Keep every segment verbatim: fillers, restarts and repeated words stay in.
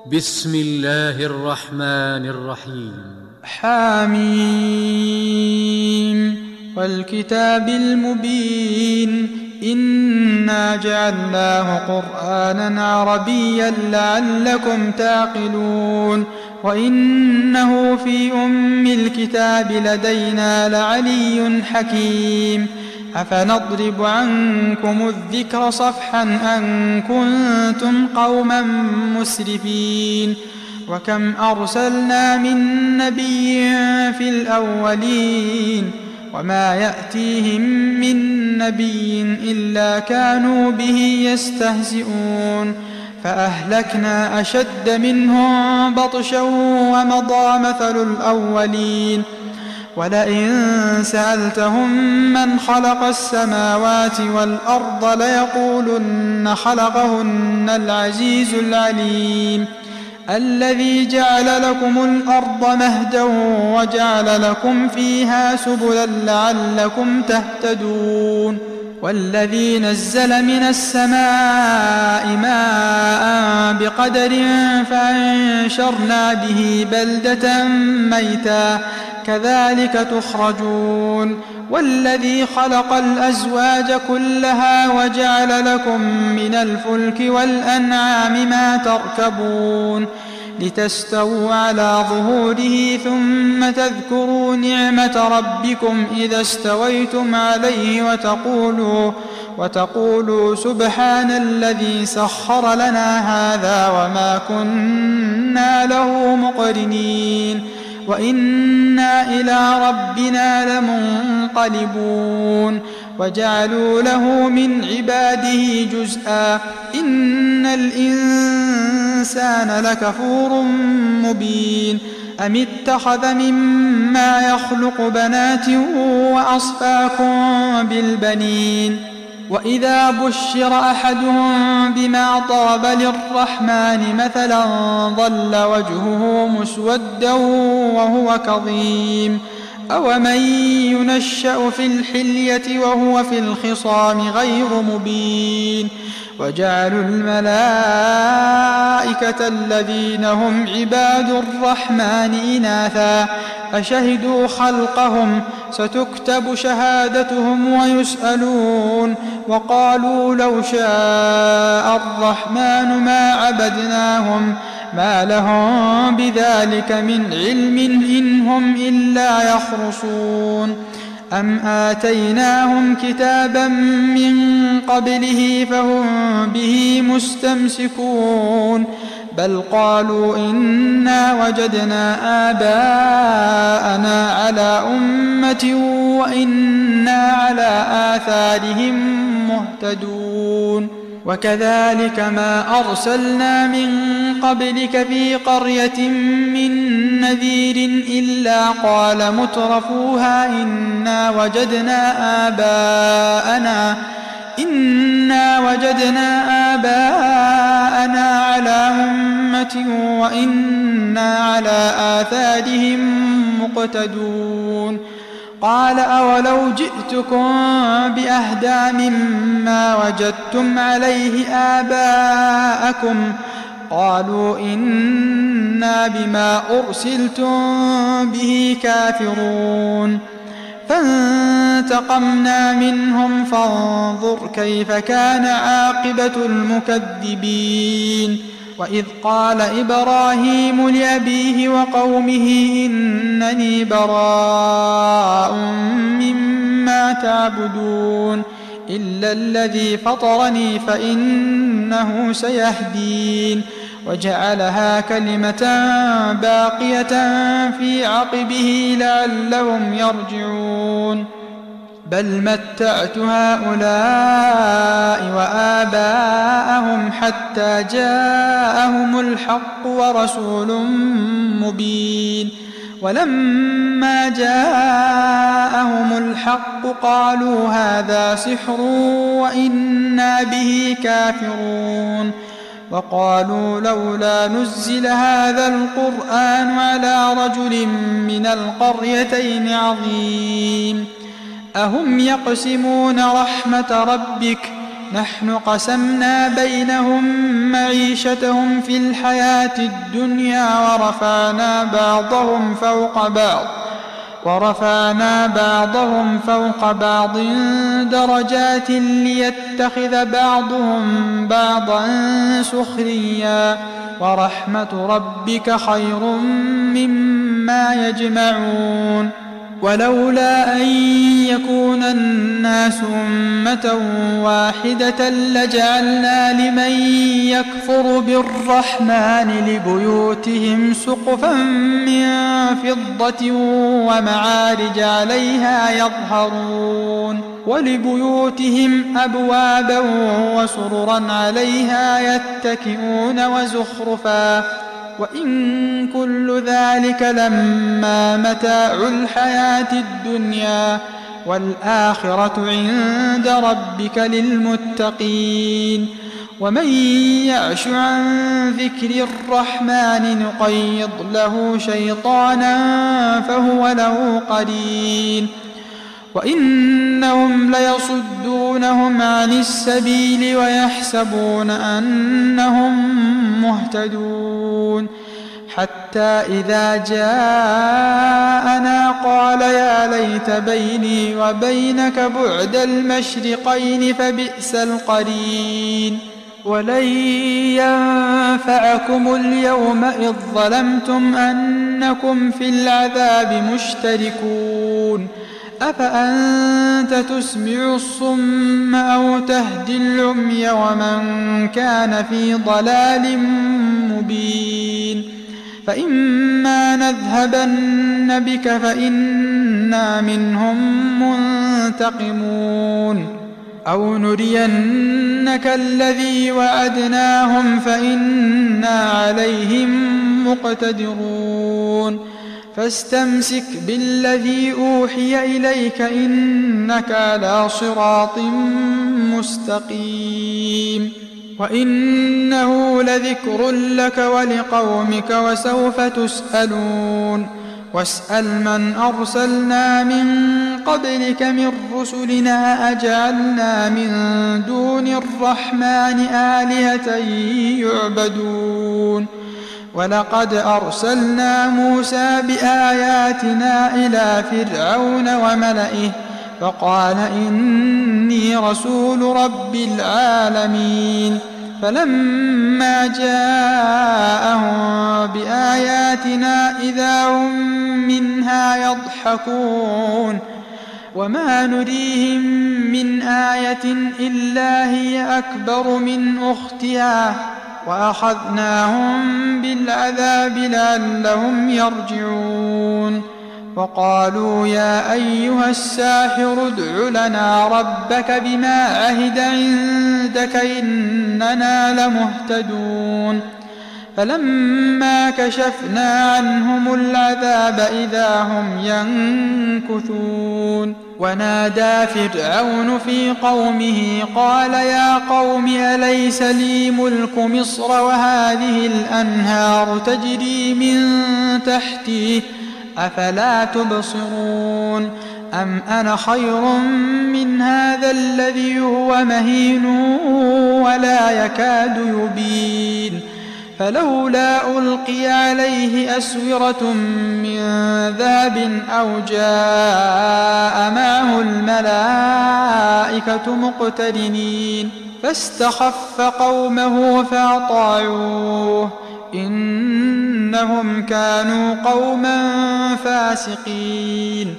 بسم الله الرحمن الرحيم. حميم والكتاب المبين إنا جعلناه قرآنا عربيا لعلكم تعقلون وإنه في أم الكتاب لدينا لعلي حكيم أفنضرب عنكم الذكر صفحا أن كنتم قوما مسرفين وكم أرسلنا من نبي في الأولين وما يأتيهم من نبي إلا كانوا به يستهزئون فأهلكنا أشد منهم بطشا ومضى مثل الأولين ولئن سألتهم من خلق السماوات والأرض ليقولن خلقهن العزيز العليم الذي جعل لكم الأرض مهدا وجعل لكم فيها سبلا لعلكم تهتدون والذي نزل من السماء ماء بقدر فأنشرنا به بلدة ميتا كذلك تخرجون والذي خلق الأزواج كلها وجعل لكم من الفلك والأنعام ما تركبون لتستووا على ظهوره ثم تذكروا نعمة ربكم إذا استويتم عليه وتقولوا, وتقولوا سبحان الذي سخر لنا هذا وما كنا له مقرنين وإنا إلى ربنا لمنقلبون وجعلوا له من عباده جزءا إن الإنسان لكفور مبين أم اتخذ مما يخلق بنات وأصفاكم بالبنين وإذا بشر أحدهم بما ضرب للرحمن مثلا ظل وجهه مسودا وهو كظيم أومن ينشأ في الحلية وهو في الخصام غير مبين وجعلوا الملائكة الذين هم عباد الرحمن إناثا أشهدوا خلقهم ستكتب شهادتهم ويسألون وقالوا لو شاء الرحمن ما عبدناهم ما لهم بذلك من علم إن هم إلا يخرصون أم آتيناهم كتابا من قبله فهم به مستمسكون بل قالوا إنا وجدنا آباءنا على أمة وإنا على آثارهم مهتدون وكذلك ما أرسلنا من قبلك في قرية من نذير إلا قال مترفوها إنا وجدنا آباءنا إنا وجدنا آباءنا على أمة وإنا على آثارهم مقتدون قال أولو جئتكم بأهدى مما وجدتم عليه آباءكم قالوا إنا بما أرسلتم به كافرون فانتقمنا منهم فانظر كيف كان عاقبة المكذبين وإذ قال إبراهيم لأبيه وقومه إنني براء مما تعبدون إلا الذي فطرني فإنه سيهدين وجعلها كلمة باقية في عقبه لعلهم يرجعون بل متعت هؤلاء وآباءهم حتى جاءهم الحق ورسول مبين ولما جاءهم الحق قالوا هذا سحر وإنا به كافرون وقالوا لولا نزل هذا القرآن على رجل من القريتين عظيم أهم يقسمون رحمة ربك نحن قسمنا بينهم معيشتهم في الحياة الدنيا ورفعنا بعضهم فوق بعض ورفعنا بعضهم فوق بعض درجات ليتخذ بعضهم بعضا سخريا ورحمة ربك خير مما يجمعون ولولا أن يكون الناس أمة واحدة لجعلنا لمن يكفر بالرحمن لبيوتهم سقفا من فضة ومعارج عليها يظهرون ولبيوتهم أبوابا وسررا عليها يتكئون وزخرفا وإن كل ذلك لما متاع الحياة الدنيا والآخرة عند ربك للمتقين ومن يعش عن ذكر الرحمن نقيض له شيطانا فهو له قرين وإنهم ليصدونهم عن السبيل ويحسبون أنهم مهتدون حتى إذا جاءنا قال يا ليت بيني وبينك بعد المشرقين فبئس القرين ولن ينفعكم اليوم إذ ظلمتم أنكم في العذاب مشتركون أفأنت تسمع الصم أو تهدي العمي ومن كان في ضلال مبين فإما نذهبن بك فإنا منهم منتقمون أو نرينك الذي وعدناهم فإنا عليهم مقتدرون فاستمسك بالذي أوحي إليك إنك على صراط مستقيم وإنه لذكر لك ولقومك وسوف تسألون واسأل من أرسلنا من قبلك من رسلنا أجعلنا من دون الرحمن آلهة يعبدون ولقد أرسلنا موسى بآياتنا إلى فرعون وملئه فقال إني رسول رب العالمين فلما جاءهم بآياتنا إذا هم منها يضحكون وما نريهم من آية إلا هي أكبر من أختها وأخذناهم بالعذاب لعلهم يرجعون وقالوا يا أيها الساحر ادع لنا ربك بما عهد عندك إننا لمهتدون فلما كشفنا عنهم العذاب إذا هم ينكثون ونادى فرعون في قومه قال يا قوم أليس لي ملك مصر وهذه الأنهار تجري من تحتي أفلا تبصرون أم أنا خير من هذا الذي هو مهين ولا يكاد يبين فلولا ألقي عليه أسورة من ذهب أو جاء معه الملائكة مقترنين فاستخف قومه فأطاعوه إنهم كانوا قوما فاسقين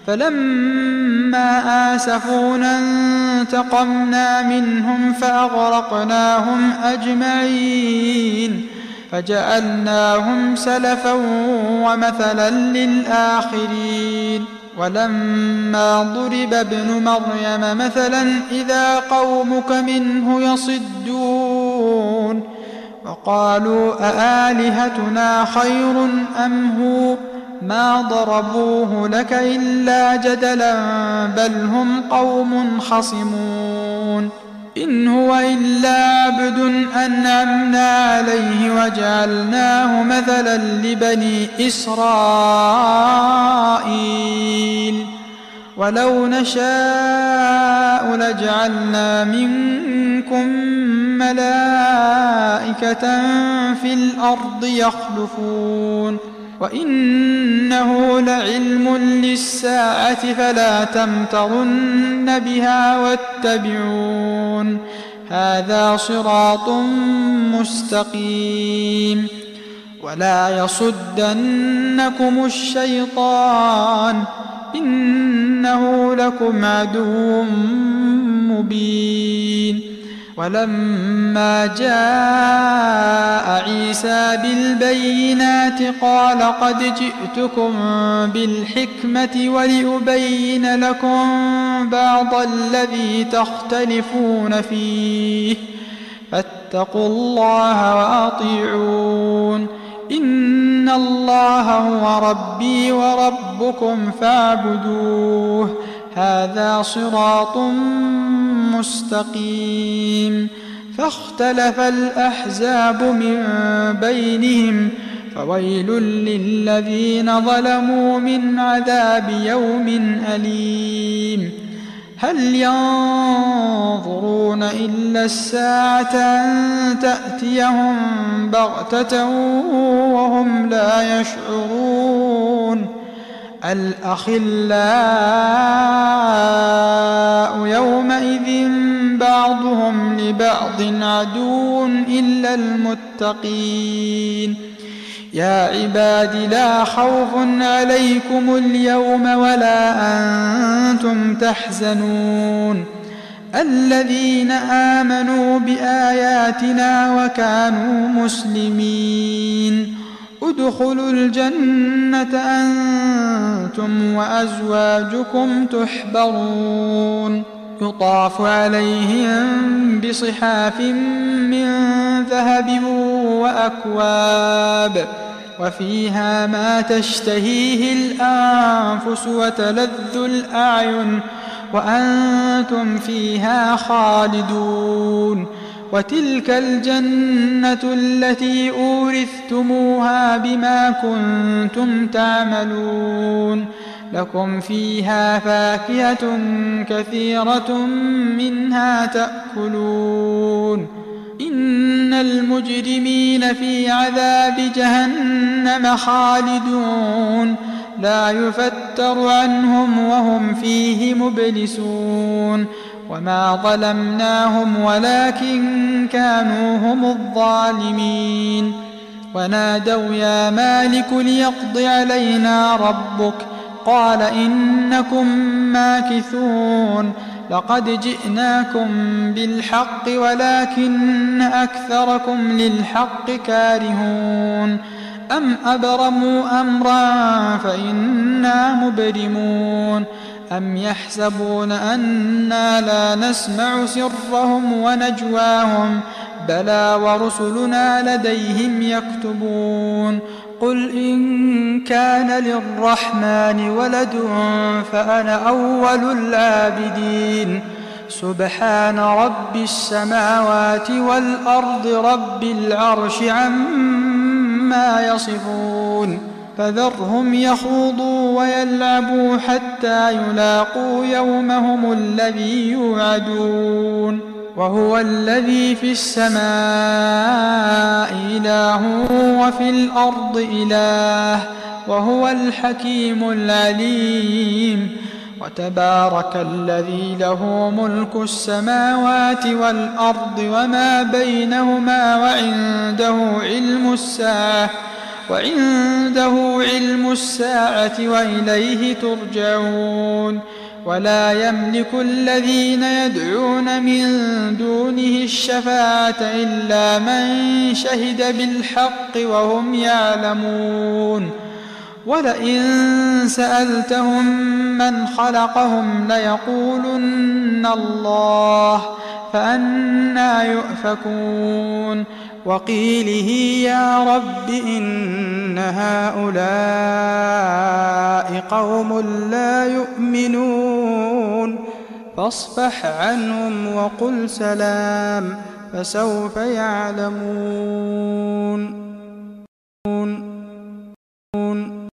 فلما آسفونا انتقمنا منهم فأغرقناهم أجمعين فجعلناهم سلفا ومثلا للآخرين ولما ضرب ابن مريم مثلا إذا قومك منه يصدون وقالوا أآلهتنا خير أم هو ما ضربوه لك إلا جدلا بل هم قوم خصمون إن هو إلا عبد أنعمنا عليه وجعلناه مثلا لبني إسرائيل ولو نشاء لجعلنا منكم ملائكة في الأرض يخلفون وإنه لعلم للساعة فلا تمترن بها واتبعون هذا صراط مستقيم ولا يصدنكم الشيطان إنه لكم عدو مبين ولما جاء عيسى بالبينات قال قد جئتكم بالحكمة ولأبين لكم بعض الذي تختلفون فيه فاتقوا الله وأطيعون إن الله هو ربي وربكم فاعبدوه هذا صراط مستقيم فاختلف الأحزاب من بينهم فويل للذين ظلموا من عذاب يوم أليم هل ينظرون إلا الساعة أن تأتيهم بغتة وهم لا يشعرون الأخلاء يومئذ بعضهم لبعض عدو إلا المتقين يا عباد لا خوف عليكم اليوم ولا أنتم تحزنون الذين آمنوا بآياتنا وكانوا مسلمين ادخلوا الجنة أنتم وأزواجكم تحبرون يطاف عليهم بصحاف من ذهب وأكواب وفيها ما تشتهيه الأنفس وتلذ الأعين وأنتم فيها خالدون وتلك الجنة التي أورثتموها بما كنتم تعملون لكم فيها فاكهة كثيرة منها تأكلون إن المجرمين في عذاب جهنم خالدون لا يفتر عنهم وهم فيه مبلسون وما ظلمناهم ولكن كانوا هم الظالمين ونادوا يا مالك ليقض علينا ربك قال إنكم ماكثون لقد جئناكم بالحق ولكن أكثركم للحق كارهون أم أبرموا أمرا فإنا مبرمون أم يحسبون أنا لا نسمع سرهم ونجواهم بلى ورسلنا لديهم يكتبون قل إن كان للرحمن ولد فأنا أول العابدين سبحان رب السماوات والأرض رب العرش عما يصفون فذرهم يخوضوا ويلعبوا حتى يلاقوا يومهم الذي يوعدون وهو الذي في السماء إله وفي الأرض إله وهو الحكيم العليم وتبارك الذي له ملك السماوات والأرض وما بينهما وعنده علم الساعة وعنده علم الساعة وإليه ترجعون ولا يملك الذين يدعون من دونه الشفاعة إلا من شهد بالحق وهم يعلمون ولئن سألتهم من خلقهم ليقولن الله فأنى يؤفكون وقيله يا رب إن هؤلاء قوم لا يؤمنون فاصفح عنهم وقل سلام فسوف يعلمون.